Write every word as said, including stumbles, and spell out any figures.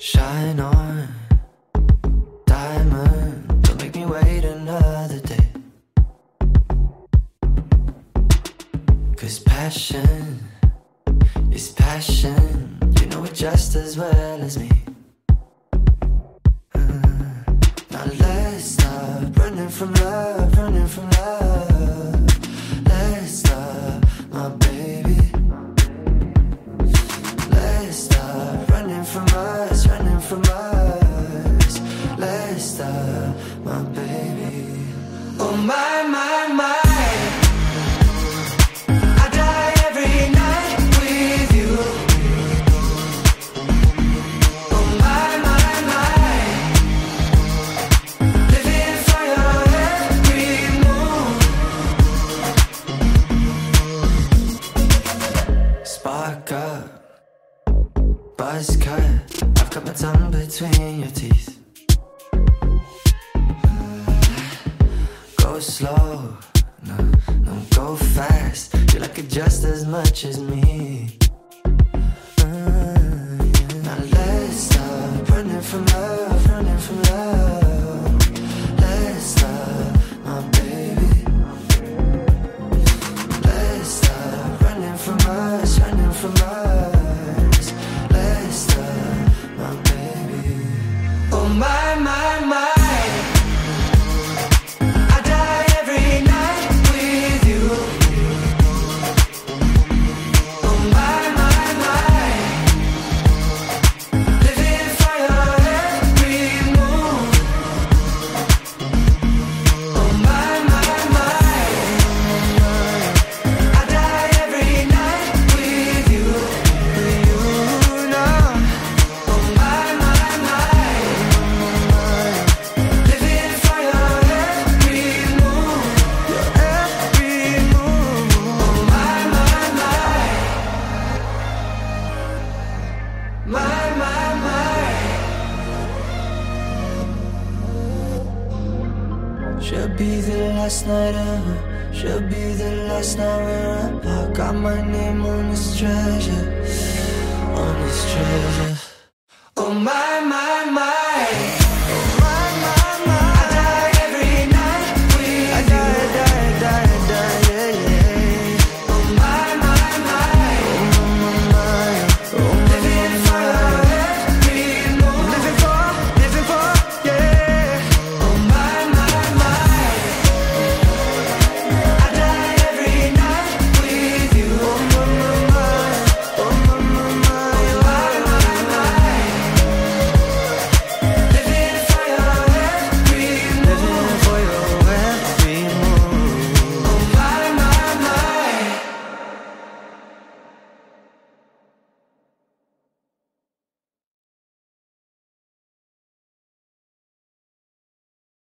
Shine on, diamond, don't make me wait another day. Cause passion is passion, you know it just as well as me. uh, Now let's stop running from love, running from love. Let's stop, my baby. Let's stop running from us, running from us. Let's stop, my baby. Oh my, my, my. I die every night with you. Oh my, my, my. Living for your every move. Spark up, buzz cut, I've got my tongue between your teeth. Go slow, no, no, go fast. You like it just as much as me. uh, yeah. Now let's stop running from love, running from love. Let's stop, my baby. Let's stop running from us, running from us. Let's stop, my baby. Oh my, my, my. I die every night with you. Oh my, my, my. Living for your every move. Oh my, my, my. I die every night with you, with you now. Oh my, my, my. Living for your every move, your every move. Oh my, my, my. My, my, my. Should be the last night ever. Should be the last night we're apart. Got my name on this treasure, on this treasure. Oh my, my, my.